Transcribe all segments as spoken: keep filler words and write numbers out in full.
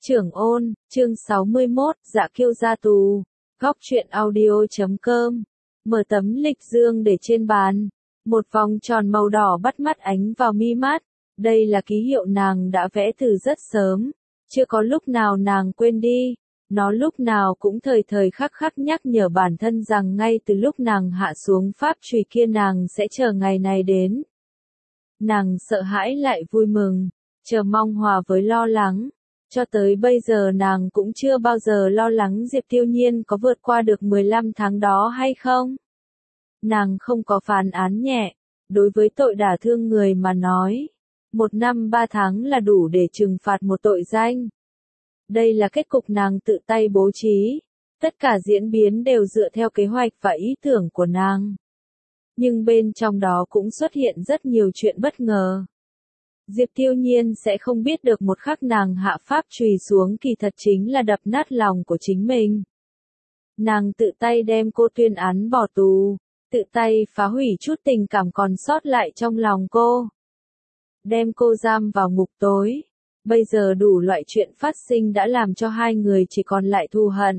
Trưởng ôn, chương sáu mươi mốt, Dạ Kiêu ra tù. Góc truyện audio chấm com. Mở tấm lịch dương để trên bàn. Một vòng tròn màu đỏ bắt mắt ánh vào mi mắt. Đây là ký hiệu nàng đã vẽ từ rất sớm. Chưa có lúc nào nàng quên đi. Nó lúc nào cũng thời thời khắc khắc nhắc nhở bản thân rằng ngay từ lúc nàng hạ xuống pháp chùy kia nàng sẽ chờ ngày này đến. Nàng sợ hãi lại vui mừng, chờ mong hòa với lo lắng. Cho tới bây giờ nàng cũng chưa bao giờ lo lắng Diệp Tiêu Nhiên có vượt qua được mười lăm tháng đó hay không. Nàng không có phán án nhẹ, đối với tội đả thương người mà nói. Một năm ba tháng là đủ để trừng phạt một tội danh. Đây là kết cục nàng tự tay bố trí. Tất cả diễn biến đều dựa theo kế hoạch và ý tưởng của nàng. Nhưng bên trong đó cũng xuất hiện rất nhiều chuyện bất ngờ. Diệp Tiêu Nhiên sẽ không biết được một khắc nàng hạ pháp chùy xuống kỳ thật chính là đập nát lòng của chính mình. Nàng tự tay đem cô tuyên án bỏ tù, tự tay phá hủy chút tình cảm còn sót lại trong lòng cô. Đem cô giam vào ngục tối. Bây giờ đủ loại chuyện phát sinh đã làm cho hai người chỉ còn lại thù hận.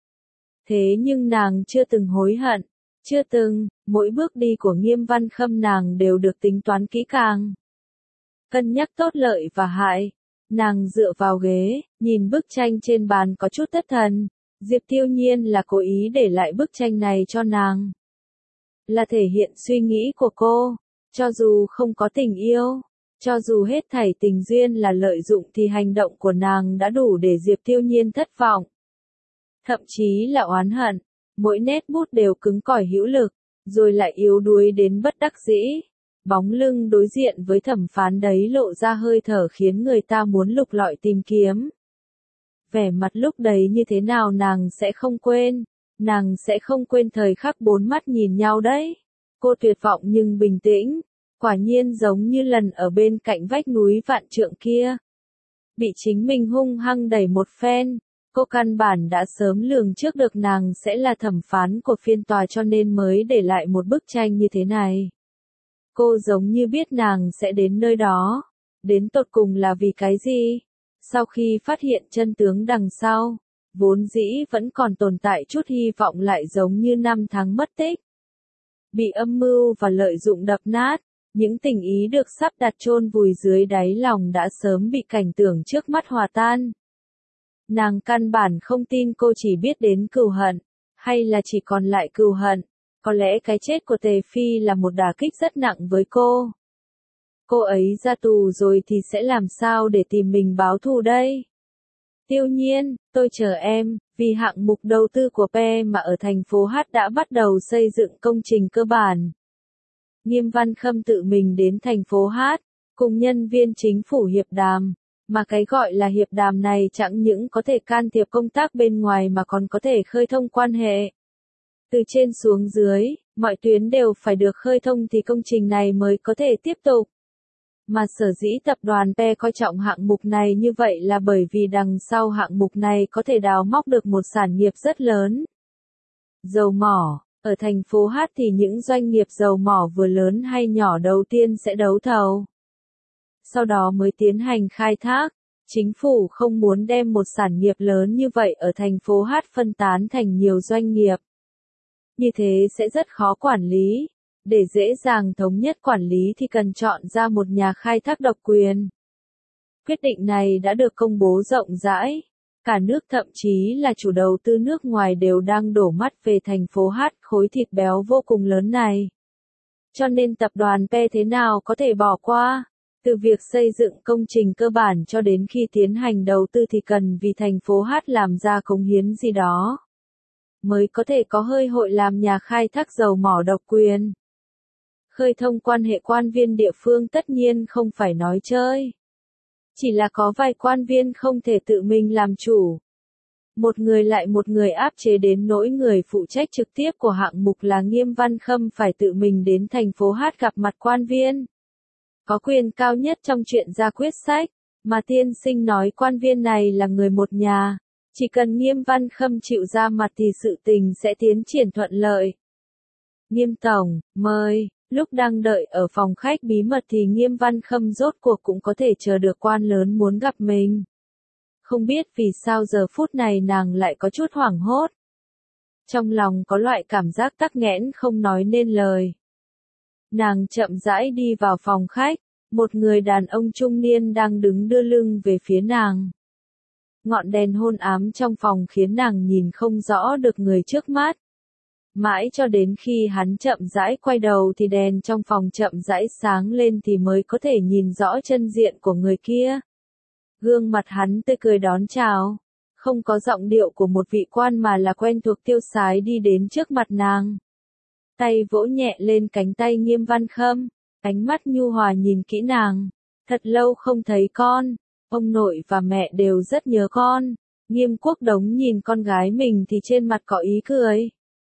Thế nhưng nàng chưa từng hối hận, chưa từng, mỗi bước đi của Nghiêm Văn Khâm nàng đều được tính toán kỹ càng. Cân nhắc tốt lợi và hại. Nàng dựa vào ghế, nhìn bức tranh trên bàn có chút thất thần. Diệp Tiêu Nhiên là cố ý để lại bức tranh này cho nàng. Là thể hiện suy nghĩ của cô. Cho dù không có tình yêu, cho dù hết thảy tình duyên là lợi dụng thì hành động của nàng đã đủ để Diệp Tiêu Nhiên thất vọng. Thậm chí là oán hận. Mỗi nét bút đều cứng cỏi hữu lực, rồi lại yếu đuối đến bất đắc dĩ. Bóng lưng đối diện với thẩm phán đấy lộ ra hơi thở khiến người ta muốn lục lọi tìm kiếm. Vẻ mặt lúc đấy như thế nào nàng sẽ không quên, nàng sẽ không quên thời khắc bốn mắt nhìn nhau đấy. Cô tuyệt vọng nhưng bình tĩnh, quả nhiên giống như lần ở bên cạnh vách núi vạn trượng kia. Bị chính mình hung hăng đẩy một phen, cô căn bản đã sớm lường trước được nàng sẽ là thẩm phán của phiên tòa cho nên mới để lại một bức tranh như thế này. Cô giống như biết nàng sẽ đến nơi đó. Đến tột cùng là vì cái gì? Sau khi phát hiện chân tướng đằng sau, vốn dĩ vẫn còn tồn tại chút hy vọng lại giống như năm tháng mất tích. Bị âm mưu và lợi dụng đập nát, những tình ý được sắp đặt chôn vùi dưới đáy lòng đã sớm bị cảnh tượng trước mắt hòa tan. Nàng căn bản không tin cô chỉ biết đến cừu hận, hay là chỉ còn lại cừu hận. Có lẽ cái chết của Tề Phi là một đả kích rất nặng với cô. Cô ấy ra tù rồi thì sẽ làm sao để tìm mình báo thù đây? Tiêu Nhiên, tôi chờ em, vì hạng mục đầu tư của pê mà ở thành phố H đã bắt đầu xây dựng công trình cơ bản. Nghiêm Văn Khâm tự mình đến thành phố H, cùng nhân viên chính phủ hiệp đàm. Mà cái gọi là hiệp đàm này chẳng những có thể can thiệp công tác bên ngoài mà còn có thể khơi thông quan hệ. Từ trên xuống dưới, mọi tuyến đều phải được khơi thông thì công trình này mới có thể tiếp tục. Mà sở dĩ tập đoàn pê coi trọng hạng mục này như vậy là bởi vì đằng sau hạng mục này có thể đào móc được một sản nghiệp rất lớn. Dầu mỏ, ở thành phố H thì những doanh nghiệp dầu mỏ vừa lớn hay nhỏ đầu tiên sẽ đấu thầu. Sau đó mới tiến hành khai thác. Chính phủ không muốn đem một sản nghiệp lớn như vậy ở thành phố H phân tán thành nhiều doanh nghiệp. Như thế sẽ rất khó quản lý. Để dễ dàng thống nhất quản lý thì cần chọn ra một nhà khai thác độc quyền. Quyết định này đã được công bố rộng rãi. Cả nước thậm chí là chủ đầu tư nước ngoài đều đang đổ mắt về thành phố H khối thịt béo vô cùng lớn này. Cho nên tập đoàn pê thế nào có thể bỏ qua? Từ việc xây dựng công trình cơ bản cho đến khi tiến hành đầu tư thì cần vì thành phố H làm ra cống hiến gì đó. Mới có thể có hơi hội làm nhà khai thác dầu mỏ độc quyền. Khơi thông quan hệ quan viên địa phương tất nhiên không phải nói chơi. Chỉ là có vài quan viên không thể tự mình làm chủ. Một người lại một người áp chế đến nỗi người phụ trách trực tiếp của hạng mục là Nghiêm Văn Khâm phải tự mình đến thành phố H gặp mặt quan viên. Có quyền cao nhất trong chuyện ra quyết sách, mà tiên sinh nói quan viên này là người một nhà. Chỉ cần Nghiêm Văn Khâm chịu ra mặt thì sự tình sẽ tiến triển thuận lợi. Nghiêm Tổng, mời. Lúc đang đợi ở phòng khách bí mật thì Nghiêm Văn Khâm rốt cuộc cũng có thể chờ được quan lớn muốn gặp mình. Không biết vì sao giờ phút này nàng lại có chút hoảng hốt. Trong lòng có loại cảm giác tắc nghẽn không nói nên lời. Nàng chậm rãi đi vào phòng khách, một người đàn ông trung niên đang đứng đưa lưng về phía nàng. Ngọn đèn hôn ám trong phòng khiến nàng nhìn không rõ được người trước mắt. Mãi cho đến khi hắn chậm rãi quay đầu thì đèn trong phòng chậm rãi sáng lên thì mới có thể nhìn rõ chân diện của người kia. Gương mặt hắn tươi cười đón chào, không có giọng điệu của một vị quan mà là quen thuộc tiêu sái đi đến trước mặt nàng. Tay vỗ nhẹ lên cánh tay Nghiêm Văn Khâm, ánh mắt nhu hòa nhìn kỹ nàng. Thật lâu không thấy con, ông nội và mẹ đều rất nhớ con. Nghiêm Quốc Đống nhìn con gái mình thì trên mặt có ý cười.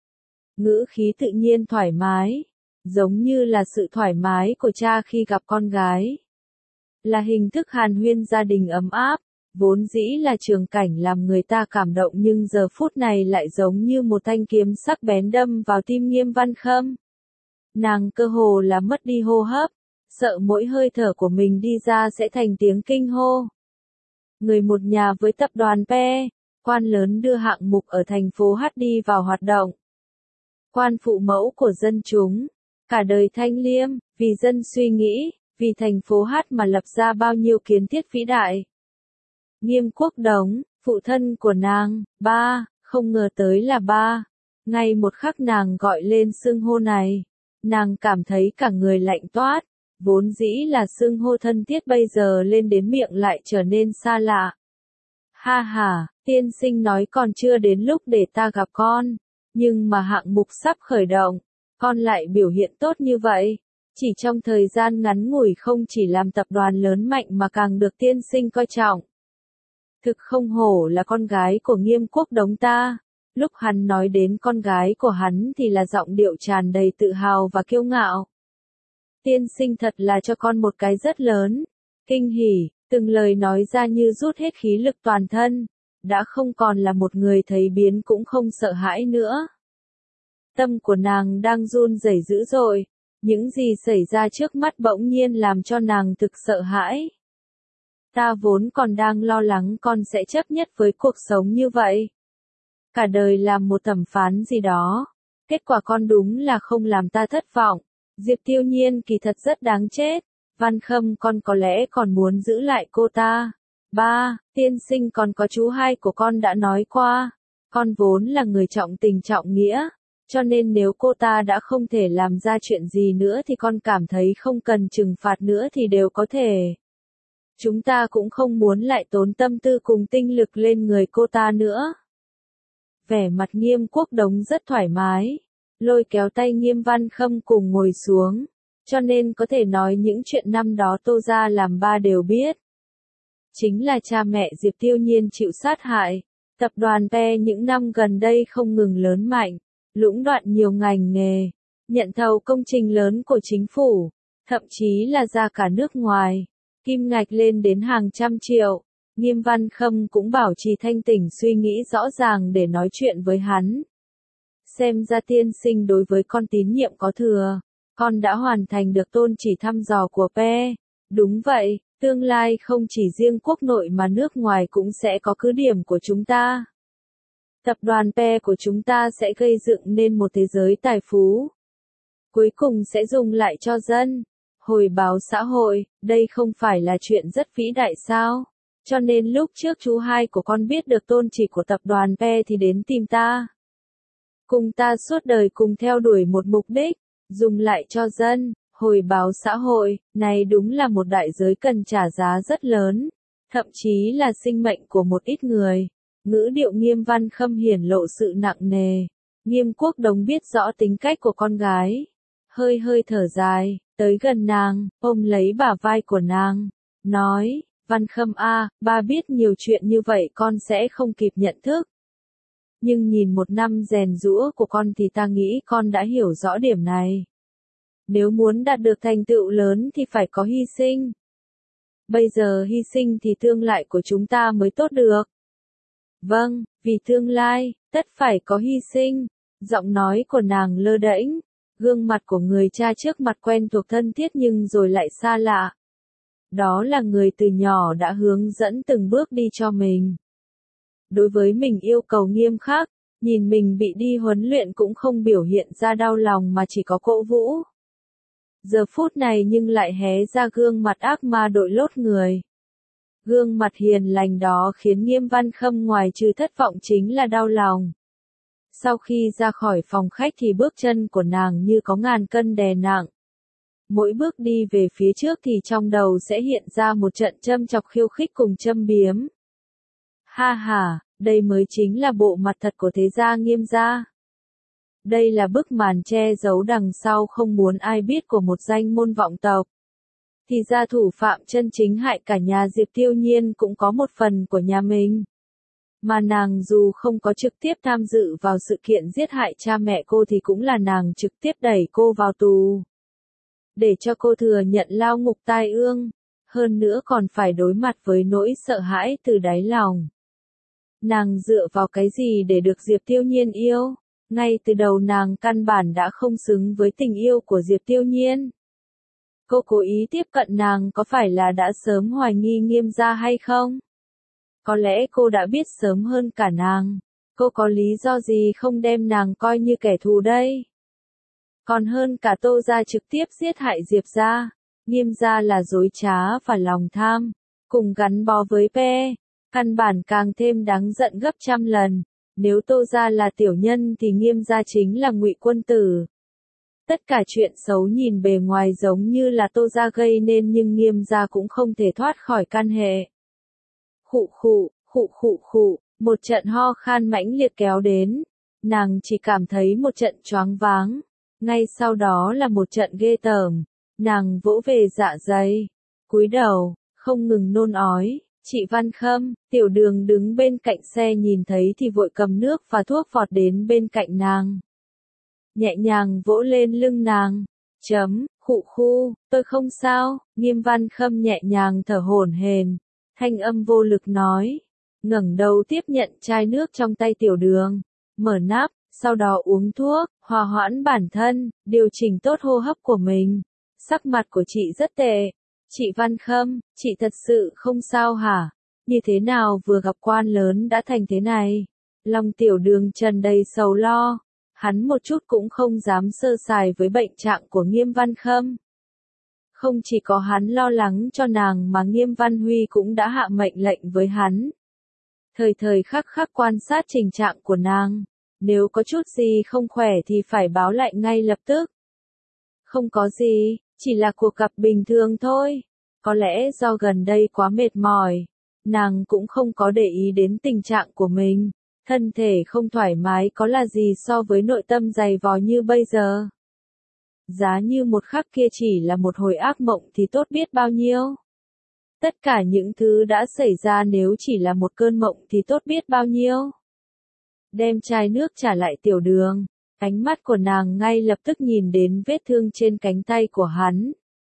Ngữ khí tự nhiên thoải mái, giống như là sự thoải mái của cha khi gặp con gái. Là hình thức hàn huyên gia đình ấm áp, vốn dĩ là trường cảnh làm người ta cảm động nhưng giờ phút này lại giống như một thanh kiếm sắc bén đâm vào tim Nghiêm Văn Khâm. Nàng cơ hồ là mất đi hô hấp, sợ mỗi hơi thở của mình đi ra sẽ thành tiếng kinh hô. Người một nhà với tập đoàn pê, quan lớn đưa hạng mục ở thành phố H đi vào hoạt động. Quan phụ mẫu của dân chúng, cả đời thanh liêm, vì dân suy nghĩ, vì thành phố H mà lập ra bao nhiêu kiến thiết vĩ đại. Nghiêm Quốc Đống, phụ thân của nàng, ba, không ngờ tới là ba. Ngay một khắc nàng gọi lên xưng hô này, nàng cảm thấy cả người lạnh toát, vốn dĩ là xưng hô thân thiết bây giờ lên đến miệng lại trở nên xa lạ. Ha ha, tiên sinh nói còn chưa đến lúc để ta gặp con, nhưng mà hạng mục sắp khởi động, con lại biểu hiện tốt như vậy. Chỉ trong thời gian ngắn ngủi không chỉ làm tập đoàn lớn mạnh mà càng được tiên sinh coi trọng. Thực không hổ là con gái của Nghiêm Quốc Đống ta. Lúc hắn nói đến con gái của hắn thì là giọng điệu tràn đầy tự hào và kiêu ngạo. Tiên sinh thật là cho con một cái rất lớn. Kinh hỉ, từng lời nói ra như rút hết khí lực toàn thân. Đã không còn là một người thấy biến cũng không sợ hãi nữa. Tâm của nàng đang run rẩy dữ dội. Những gì xảy ra trước mắt bỗng nhiên làm cho nàng thực sợ hãi. Ta vốn còn đang lo lắng con sẽ chấp nhất với cuộc sống như vậy. Cả đời làm một thẩm phán gì đó. Kết quả con đúng là không làm ta thất vọng. Diệp Tiêu Nhiên kỳ thật rất đáng chết. Văn Khâm con có lẽ còn muốn giữ lại cô ta. Ba, tiên sinh còn có chú hai của con đã nói qua. Con vốn là người trọng tình trọng nghĩa. Cho nên nếu cô ta đã không thể làm ra chuyện gì nữa thì con cảm thấy không cần trừng phạt nữa thì đều có thể. Chúng ta cũng không muốn lại tốn tâm tư cùng tinh lực lên người cô ta nữa. Vẻ mặt Nghiêm Quốc Đống rất thoải mái, lôi kéo tay Nghiêm Văn Khâm cùng ngồi xuống, cho nên có thể nói những chuyện năm đó Tô gia làm ba đều biết. Chính là cha mẹ Diệp Tiêu Nhiên chịu sát hại, tập đoàn pê những năm gần đây không ngừng lớn mạnh, lũng đoạn nhiều ngành nghề, nhận thầu công trình lớn của chính phủ, thậm chí là ra cả nước ngoài, kim ngạch lên đến hàng trăm triệu. Nghiêm Văn Khâm cũng bảo trì thanh tỉnh suy nghĩ rõ ràng để nói chuyện với hắn. Xem ra tiên sinh đối với con tín nhiệm có thừa, con đã hoàn thành được tôn chỉ thăm dò của pê. Đúng vậy, tương lai không chỉ riêng quốc nội mà nước ngoài cũng sẽ có cứ điểm của chúng ta. Tập đoàn pê của chúng ta sẽ gây dựng nên một thế giới tài phú. Cuối cùng sẽ dùng lại cho dân. Hồi báo xã hội, đây không phải là chuyện rất vĩ đại sao? Cho nên lúc trước chú hai của con biết được tôn chỉ của tập đoàn pê thì đến tìm ta. Cùng ta suốt đời cùng theo đuổi một mục đích, dùng lại cho dân, hồi báo xã hội, này đúng là một đại giới cần trả giá rất lớn, thậm chí là sinh mệnh của một ít người. Ngữ điệu Nghiêm Văn Khâm hiển lộ sự nặng nề. Nghiêm Quốc Đống biết rõ tính cách của con gái. Hơi hơi thở dài, tới gần nàng, ôm lấy bả vai của nàng, nói, Văn Khâm a, ba biết nhiều chuyện như vậy con sẽ không kịp nhận thức. Nhưng nhìn một năm rèn giũa của con thì ta nghĩ con đã hiểu rõ điểm này. Nếu muốn đạt được thành tựu lớn thì phải có hy sinh. Bây giờ hy sinh thì tương lai của chúng ta mới tốt được. Vâng, vì tương lai, tất phải có hy sinh. Giọng nói của nàng lơ đễnh, gương mặt của người cha trước mặt quen thuộc thân thiết nhưng rồi lại xa lạ. Đó là người từ nhỏ đã hướng dẫn từng bước đi cho mình. Đối với mình yêu cầu nghiêm khắc, nhìn mình bị đi huấn luyện cũng không biểu hiện ra đau lòng mà chỉ có cổ vũ. Giờ phút này nhưng lại hé ra gương mặt ác ma đội lốt người. Gương mặt hiền lành đó khiến Nghiêm Văn Khâm ngoài trừ thất vọng chính là đau lòng. Sau khi ra khỏi phòng khách thì bước chân của nàng như có ngàn cân đè nặng. Mỗi bước đi về phía trước thì trong đầu sẽ hiện ra một trận châm chọc khiêu khích cùng châm biếm. Ha ha, đây mới chính là bộ mặt thật của thế gia Nghiêm gia. Đây là bức màn che giấu đằng sau không muốn ai biết của một danh môn vọng tộc. Thì ra thủ phạm chân chính hại cả nhà Diệp Tiêu Nhiên cũng có một phần của nhà mình. Mà nàng dù không có trực tiếp tham dự vào sự kiện giết hại cha mẹ cô thì cũng là nàng trực tiếp đẩy cô vào tù. Để cho cô thừa nhận lao ngục tai ương, hơn nữa còn phải đối mặt với nỗi sợ hãi từ đáy lòng. Nàng dựa vào cái gì để được Diệp Tiêu Nhiên yêu? Ngay từ đầu nàng căn bản đã không xứng với tình yêu của Diệp Tiêu Nhiên. Cô cố ý tiếp cận nàng có phải là đã sớm hoài nghi Nghiêm gia hay không? Có lẽ cô đã biết sớm hơn cả nàng. Cô có lý do gì không đem nàng coi như kẻ thù đây? Còn hơn cả Tô gia trực tiếp giết hại Diệp gia. Nghiêm gia là dối trá và lòng tham, cùng gắn bó với Pe. Căn bản càng thêm đáng giận gấp trăm lần. Nếu Tô gia là tiểu nhân thì Nghiêm gia chính là Ngụy quân tử. Tất cả chuyện xấu nhìn bề ngoài giống như là Tô gia gây nên nhưng Nghiêm gia cũng không thể thoát khỏi căn hệ. Khụ khụ, khụ khụ khụ, một trận ho khan mãnh liệt kéo đến. Nàng chỉ cảm thấy một trận choáng váng. Ngay sau đó là một trận ghê tởm. Nàng vỗ về dạ dày, cúi đầu, không ngừng nôn ói. Chị Văn Khâm, Tiểu Đường đứng bên cạnh xe nhìn thấy thì vội cầm nước và thuốc vọt đến bên cạnh nàng. Nhẹ nhàng vỗ lên lưng nàng. Chấm, khụ khu, tôi không sao. Nghiêm Văn Khâm nhẹ nhàng thở hổn hển, thanh âm vô lực nói. Ngẩng đầu tiếp nhận chai nước trong tay Tiểu Đường, mở nắp, sau đó uống thuốc, hòa hoãn bản thân, điều chỉnh tốt hô hấp của mình. Sắc mặt của chị rất tệ. Chị Văn Khâm, chị thật sự không sao hả? Như thế nào vừa gặp quan lớn đã thành thế này? Lòng Tiểu Đường tràn đầy sầu lo. Hắn một chút cũng không dám sơ sài với bệnh trạng của Nghiêm Văn Khâm. Không chỉ có hắn lo lắng cho nàng mà Nghiêm Văn Huy cũng đã hạ mệnh lệnh với hắn. Thời thời khắc khắc quan sát tình trạng của nàng. Nếu có chút gì không khỏe thì phải báo lại ngay lập tức. Không có gì, chỉ là cuộc gặp bình thường thôi. Có lẽ do gần đây quá mệt mỏi, nàng cũng không có để ý đến tình trạng của mình. Thân thể không thoải mái có là gì so với nội tâm dày vò như bây giờ. Giá như một khắc kia chỉ là một hồi ác mộng thì tốt biết bao nhiêu. Tất cả những thứ đã xảy ra nếu chỉ là một cơn mộng thì tốt biết bao nhiêu. Đem chai nước trả lại Tiểu Đường. Ánh mắt của nàng ngay lập tức nhìn đến vết thương trên cánh tay của hắn.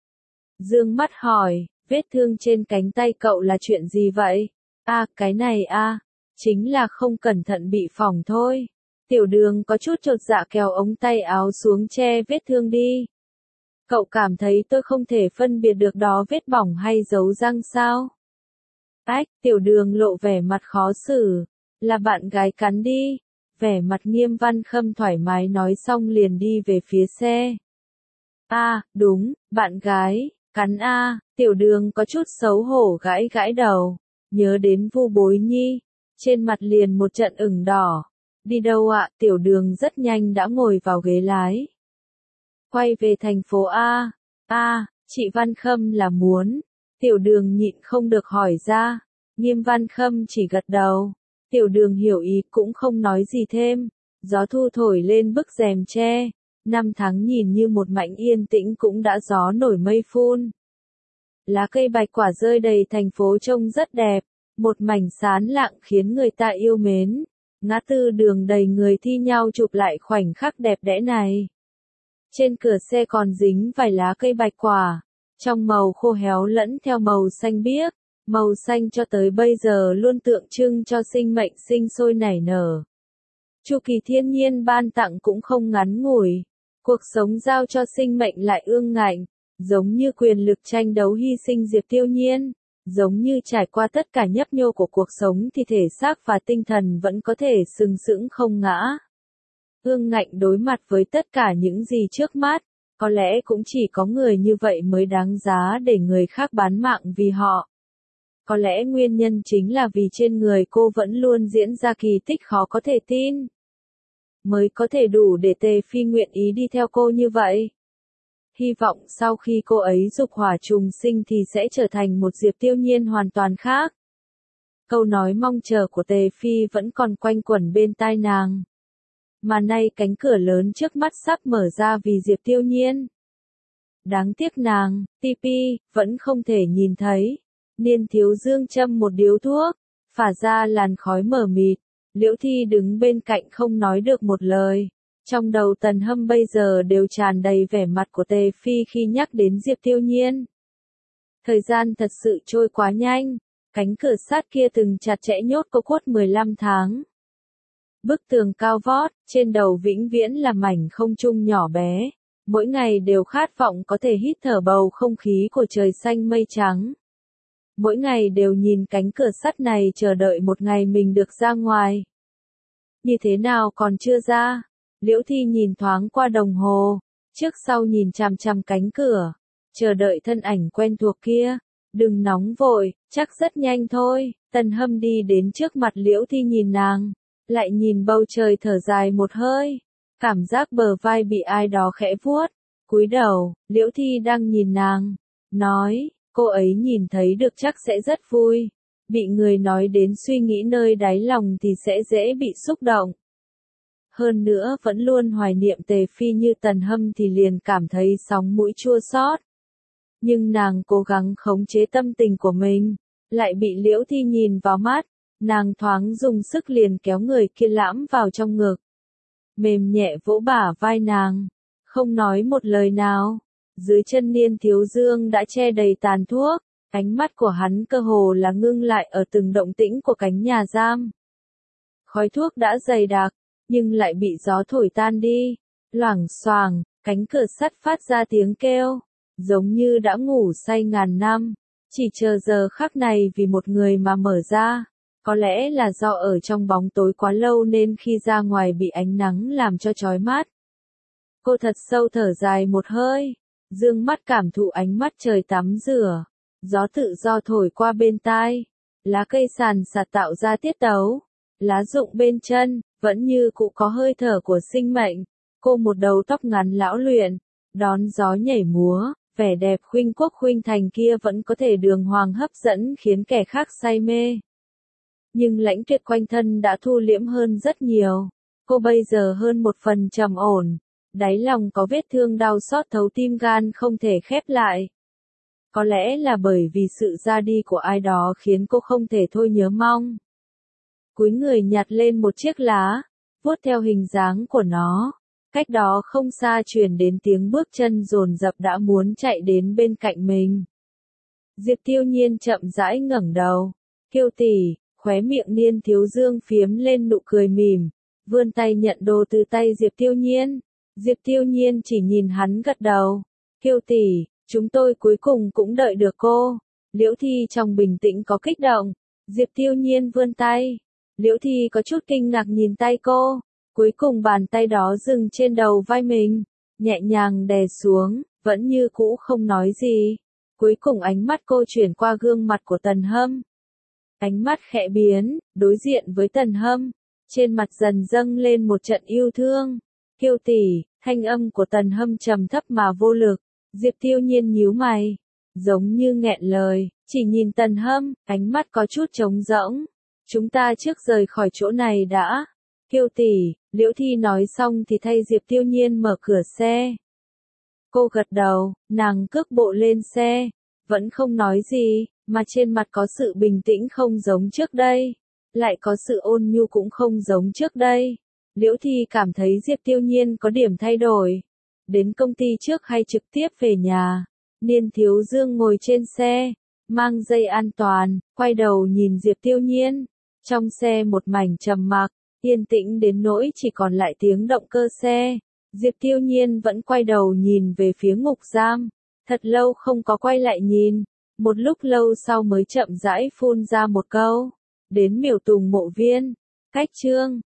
Dương mắt hỏi, vết thương trên cánh tay cậu là chuyện gì vậy? A, à, cái này a, à, chính là không cẩn thận bị phỏng thôi. Tiểu Đường có chút chột dạ kéo ống tay áo xuống che vết thương đi. Cậu cảm thấy tôi không thể phân biệt được đó vết bỏng hay dấu răng sao? Ách, Tiểu Đường lộ vẻ mặt khó xử. Là bạn gái cắn đi. Vẻ mặt Nghiêm Văn Khâm thoải mái nói xong liền đi về phía xe. A, à, đúng, bạn gái, cắn a, à, Tiểu Đường có chút xấu hổ gãi gãi đầu, nhớ đến Vu Bối Nhi, trên mặt liền một trận ửng đỏ. Đi đâu ạ? À? Tiểu Đường rất nhanh đã ngồi vào ghế lái. Quay về thành phố A. A, à, chị Văn Khâm là muốn. Tiểu Đường nhịn không được hỏi ra. Nghiêm Văn Khâm chỉ gật đầu. Tiểu Đường hiểu ý cũng không nói gì thêm. Gió thu thổi lên bức rèm tre. Năm tháng nhìn như một mảnh yên tĩnh cũng đã gió nổi mây phun. Lá cây bạch quả rơi đầy thành phố trông rất đẹp. Một mảnh sán lạng khiến người ta yêu mến. Ngã tư đường đầy người thi nhau chụp lại khoảnh khắc đẹp đẽ này. Trên cửa xe còn dính vài lá cây bạch quả. Trong màu khô héo lẫn theo màu xanh biếc. Màu xanh cho tới bây giờ luôn tượng trưng cho sinh mệnh sinh sôi nảy nở. Chu kỳ thiên nhiên ban tặng cũng không ngắn ngủi. Cuộc sống giao cho sinh mệnh lại ương ngạnh. giống như quyền lực tranh đấu hy sinh Diệp Tiêu Nhiên, giống như trải qua tất cả nhấp nhô của cuộc sống thì thể xác và tinh thần vẫn có thể sừng sững không ngã. Ương ngạnh đối mặt với tất cả những gì trước mắt, có lẽ cũng chỉ có người như vậy mới đáng giá để người khác bán mạng vì họ. Có lẽ nguyên nhân chính là vì trên người cô vẫn luôn diễn ra kỳ tích khó có thể tin. Mới có thể đủ để Tề Phi nguyện ý đi theo cô như vậy. Hy vọng sau khi cô ấy dục hỏa trùng sinh thì sẽ trở thành một Diệp Tiêu Nhiên hoàn toàn khác. Câu nói mong chờ của Tề Phi vẫn còn quanh quẩn bên tai nàng. Mà nay cánh cửa lớn trước mắt sắp mở ra vì Diệp Tiêu Nhiên. Đáng tiếc nàng, ti pi, vẫn không thể nhìn thấy. Niên Thiếu Dương châm một điếu thuốc, phả ra làn khói mờ mịt. Liễu Thi đứng bên cạnh không nói được một lời. Trong đầu Tần Hâm bây giờ đều tràn đầy vẻ mặt của Tề Phi khi nhắc đến Diệp Tiêu Nhiên. Thời gian thật sự trôi quá nhanh, cánh cửa sắt kia từng chặt chẽ nhốt cô cốt mười lăm tháng. Bức tường cao vót, trên đầu vĩnh viễn là mảnh không trung nhỏ bé, mỗi ngày đều khát vọng có thể hít thở bầu không khí của trời xanh mây trắng. Mỗi ngày đều nhìn cánh cửa sắt này chờ đợi một ngày mình được ra ngoài. Như thế nào còn chưa ra? Liễu Thi nhìn thoáng qua đồng hồ, trước sau nhìn chằm chằm cánh cửa, chờ đợi thân ảnh quen thuộc kia. Đừng nóng vội, chắc rất nhanh thôi. Tần Hâm đi đến trước mặt Liễu Thi nhìn nàng, lại nhìn bầu trời thở dài một hơi, cảm giác bờ vai bị ai đó khẽ vuốt. Cúi đầu, Liễu Thi đang nhìn nàng, nói, cô ấy nhìn thấy được chắc sẽ rất vui. Bị người nói đến suy nghĩ nơi đáy lòng thì sẽ dễ bị xúc động. Hơn nữa vẫn luôn hoài niệm Tề Phi như Tần Hâm thì liền cảm thấy sóng mũi chua xót. Nhưng nàng cố gắng khống chế tâm tình của mình, lại bị Liễu Thi nhìn vào mắt, nàng thoáng dùng sức liền kéo người kia lãm vào trong ngực. Mềm nhẹ vỗ bả vai nàng, không nói một lời nào. Dưới chân Niên Thiếu Dương đã che đầy tàn thuốc, ánh mắt của hắn cơ hồ là ngưng lại ở từng động tĩnh của cánh nhà giam. Khói thuốc đã dày đặc, nhưng lại bị gió thổi tan đi. Loảng xoảng, cánh cửa sắt phát ra tiếng kêu, giống như đã ngủ say ngàn năm, chỉ chờ giờ khắc này vì một người mà mở ra. Có lẽ là do ở trong bóng tối quá lâu nên khi ra ngoài bị ánh nắng làm cho chói mắt. Cô thật sâu thở dài một hơi, dương mắt cảm thụ ánh mắt trời tắm rửa, gió tự do thổi qua bên tai, lá cây sàn sạt tạo ra tiết tấu, lá rụng bên chân, vẫn như cụ có hơi thở của sinh mệnh. Cô một đầu tóc ngắn lão luyện, đón gió nhảy múa, vẻ đẹp khuynh quốc khuynh thành kia vẫn có thể đường hoàng hấp dẫn khiến kẻ khác say mê. Nhưng lãnh tuyệt quanh thân đã thu liễm hơn rất nhiều. Cô bây giờ hơn một phần trầm ổn, đáy lòng có vết thương đau xót thấu tim gan không thể khép lại. Có lẽ là bởi vì sự ra đi của ai đó khiến cô không thể thôi nhớ mong. Cúi người nhặt lên một chiếc lá, vuốt theo hình dáng của nó. Cách đó không xa truyền đến tiếng bước chân dồn dập đã muốn chạy đến bên cạnh mình. Diệp Tiêu Nhiên chậm rãi ngẩng đầu. Kiêu tỷ, khóe miệng Niên Thiếu Dương phiếm lên nụ cười mỉm, vươn tay nhận đồ từ tay Diệp Tiêu Nhiên. Diệp Tiêu Nhiên chỉ nhìn hắn gật đầu. Kiêu tỷ, chúng tôi cuối cùng cũng đợi được cô. Liễu Thi trong bình tĩnh có kích động. Diệp Tiêu Nhiên vươn tay. Liễu Thi có chút kinh ngạc nhìn tay cô. Cuối cùng bàn tay đó dừng trên đầu vai mình, nhẹ nhàng đè xuống, vẫn như cũ không nói gì. Cuối cùng ánh mắt cô chuyển qua gương mặt của Tần Hâm. Ánh mắt khẽ biến, đối diện với Tần Hâm, trên mặt dần dâng lên một trận yêu thương. Kiêu tỷ, thanh âm của Tần Hâm trầm thấp mà vô lực. Diệp Tiêu Nhiên nhíu mày, giống như nghẹn lời, chỉ nhìn Tần Hâm, ánh mắt có chút trống rỗng. Chúng ta trước rời khỏi chỗ này đã. Kiêu tỷ, Liễu Thi nói xong thì thay Diệp Tiêu Nhiên mở cửa xe. Cô gật đầu, nàng cước bộ lên xe, vẫn không nói gì, mà trên mặt có sự bình tĩnh không giống trước đây, lại có sự ôn nhu cũng không giống trước đây. Liễu Thi cảm thấy Diệp Tiêu Nhiên có điểm thay đổi. Đến công ty trước hay trực tiếp về nhà, Niên Thiếu Dương ngồi trên xe, mang dây an toàn, quay đầu nhìn Diệp Tiêu Nhiên. Trong xe một mảnh trầm mặc, yên tĩnh đến nỗi chỉ còn lại tiếng động cơ xe. Diệp Tiêu Nhiên vẫn quay đầu nhìn về phía ngục giam. Thật lâu không có quay lại nhìn, một lúc lâu sau mới chậm rãi phun ra một câu. Đến Miểu Tùng mộ viên, cách Chương